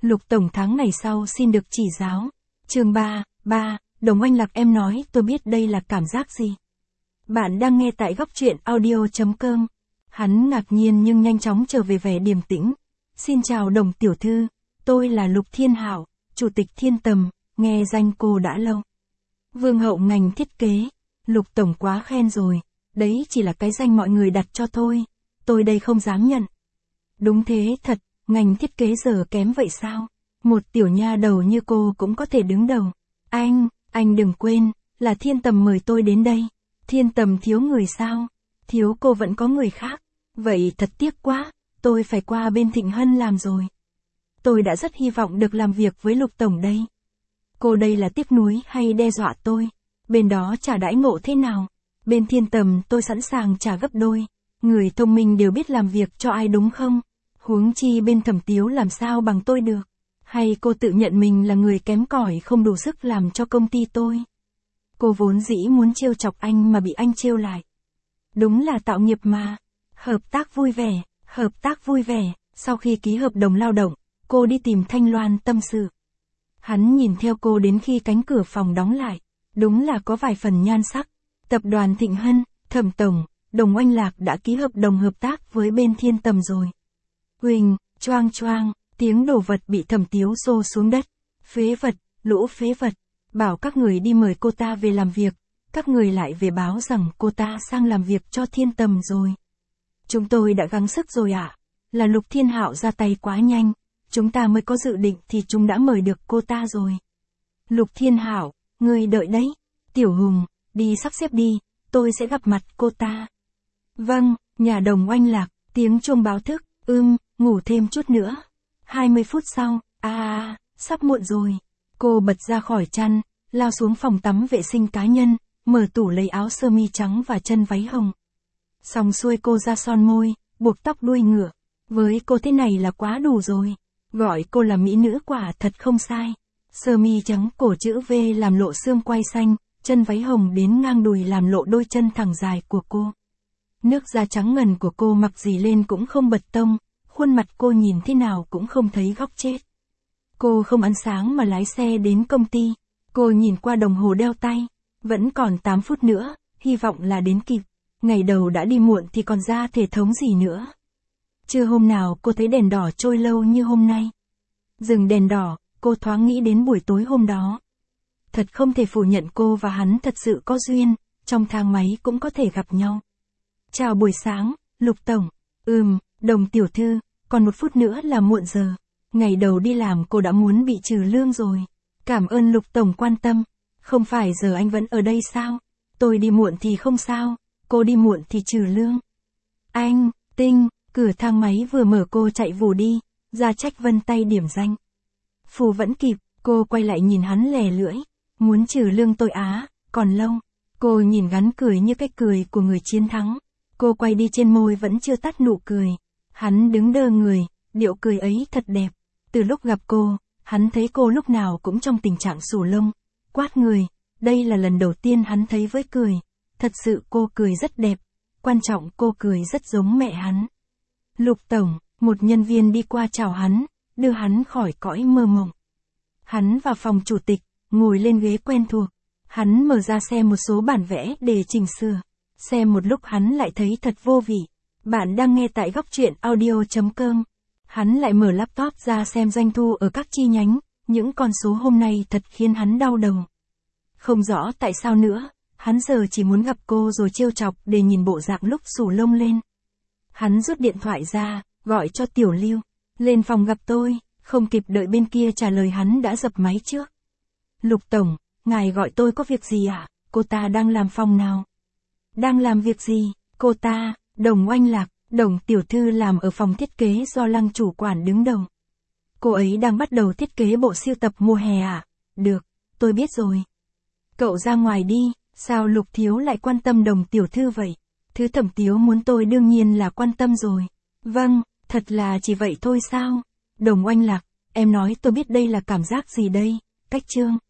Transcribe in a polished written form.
Lục tổng tháng này sau xin được chỉ giáo. Chương 3, Đồng Oanh Lạc em nói tôi biết đây là cảm giác gì. Bạn đang nghe tại góc truyện audio.com. Hắn ngạc nhiên nhưng nhanh chóng trở về vẻ điềm tĩnh. Xin chào Đồng tiểu thư, tôi là Lục Thiên Hạo, chủ tịch Thiên Tầm, nghe danh cô đã lâu. Vương hậu ngành thiết kế, Lục tổng quá khen rồi, đấy chỉ là cái danh mọi người đặt cho tôi đây không dám nhận. Đúng thế thật, ngành thiết kế giờ kém vậy sao? Một tiểu nha đầu như cô cũng có thể đứng đầu. Anh đừng quên, là Thiên Tầm mời tôi đến đây. Thiên Tầm thiếu người sao? Thiếu cô vẫn có người khác. Vậy thật tiếc quá, tôi phải qua bên Thịnh Hân làm rồi. Tôi đã rất hy vọng được làm việc với Lục tổng đây. Cô đây là tiếc nuối hay đe dọa tôi? Bên đó trả đãi ngộ thế nào? Bên Thiên Tầm tôi sẵn sàng trả gấp đôi. Người thông minh đều biết làm việc cho ai đúng không? Huống chi bên Thẩm Tiếu làm sao bằng tôi được? Hay cô tự nhận mình là người kém cỏi không đủ sức làm cho công ty tôi? Cô vốn dĩ muốn trêu chọc anh mà bị anh trêu lại. Đúng là tạo nghiệp mà. Hợp tác vui vẻ. Sau khi ký hợp đồng lao động, cô đi tìm Thanh Loan tâm sự. Hắn nhìn theo cô đến khi cánh cửa phòng đóng lại. Đúng là có vài phần nhan sắc. Tập đoàn Thịnh Hân, Thẩm tổng, Đồng Oanh Lạc đã ký hợp đồng hợp tác với bên Thiên Tầm rồi. Huỳnh, choang, tiếng đồ vật bị Thẩm Tiếu xô xuống đất. Phế vật, lũ phế vật. Bảo các người đi mời cô ta về làm việc. Các người lại về báo rằng cô ta sang làm việc cho Thiên Tầm rồi. Chúng tôi đã gắng sức rồi ạ. Là Lục Thiên Hạo ra tay quá nhanh. Chúng ta mới có dự định thì chúng đã mời được cô ta rồi. Lục Thiên Hạo, người đợi đấy. Tiểu Hùng, đi sắp xếp đi, tôi sẽ gặp mặt cô ta. Vâng, nhà Đồng Oanh Lạc, tiếng chuông báo thức, ngủ thêm chút nữa. 20 phút sau, sắp muộn rồi. Cô bật ra khỏi chăn, lao xuống phòng tắm vệ sinh cá nhân, mở tủ lấy áo sơ mi trắng và chân váy hồng. Xong xuôi cô ra son môi, buộc tóc đuôi ngựa. Với cô thế này là quá đủ rồi. Gọi cô là mỹ nữ quả thật không sai. Sơ mi trắng cổ chữ V làm lộ xương quai xanh, chân váy hồng đến ngang đùi làm lộ đôi chân thẳng dài của cô. Nước da trắng ngần của cô mặc gì lên cũng không bật tông, khuôn mặt cô nhìn thế nào cũng không thấy góc chết. Cô không ăn sáng mà lái xe đến công ty. Cô nhìn qua đồng hồ đeo tay, vẫn còn 8 phút nữa, hy vọng là đến kịp. Ngày đầu đã đi muộn thì còn ra thể thống gì nữa. Chưa hôm nào cô thấy đèn đỏ trôi lâu như hôm nay. Dừng đèn đỏ, cô thoáng nghĩ đến buổi tối hôm đó. Thật không thể phủ nhận cô và hắn thật sự có duyên, trong thang máy cũng có thể gặp nhau. Chào buổi sáng, Lục tổng. Đồng tiểu thư, còn 1 phút nữa là muộn giờ. Ngày đầu đi làm cô đã muốn bị trừ lương rồi. Cảm ơn Lục tổng quan tâm. Không phải giờ anh vẫn ở đây sao? Tôi đi muộn thì không sao, cô đi muộn thì trừ lương. Cửa thang máy vừa mở cô chạy vù đi, ra trách vân tay điểm danh. Phù vẫn kịp, cô quay lại nhìn hắn lè lưỡi. Muốn trừ lương tôi còn lâu. Cô nhìn hắn cười như cái cười của người chiến thắng. Cô quay đi trên môi vẫn chưa tắt nụ cười. Hắn đứng đơ người, điệu cười ấy thật đẹp. Từ lúc gặp cô, hắn thấy cô lúc nào cũng trong tình trạng xù lông, quát người. Đây là lần đầu tiên hắn thấy với cười. Thật sự cô cười rất đẹp. Quan trọng cô cười rất giống mẹ hắn. Lục tổng, một nhân viên đi qua chào hắn, đưa hắn khỏi cõi mơ mộng. Hắn vào phòng chủ tịch, ngồi lên ghế quen thuộc. Hắn mở ra xem một số bản vẽ để chỉnh sửa. Xem một lúc hắn lại thấy thật vô vị. Bạn đang nghe tại góc truyện audio.com. Hắn lại mở laptop ra xem doanh thu ở các chi nhánh. Những con số hôm nay thật khiến hắn đau đầu. Không rõ tại sao nữa, hắn giờ chỉ muốn gặp cô rồi trêu chọc để nhìn bộ dạng lúc xù lông lên. Hắn rút điện thoại ra, gọi cho Tiểu Lưu. Lên phòng gặp tôi, không kịp đợi bên kia trả lời hắn đã dập máy trước. Lục tổng, ngài gọi tôi có việc gì ạ? Cô ta đang làm phòng nào? Đang làm việc gì? Cô ta, Đồng Oanh Lạc, Đồng tiểu thư làm ở phòng thiết kế do Lăng chủ quản đứng đầu. Cô ấy đang bắt đầu thiết kế bộ sưu tập mùa hè ạ? Được, tôi biết rồi. Cậu ra ngoài đi, sao Lục thiếu lại quan tâm Đồng tiểu thư vậy? Thứ Thẩm Tiếu muốn tôi đương nhiên là quan tâm rồi. Vâng, thật là chỉ vậy thôi sao? Đồng Oanh Lạc, em nói tôi biết đây là cảm giác gì đây? Cách chương.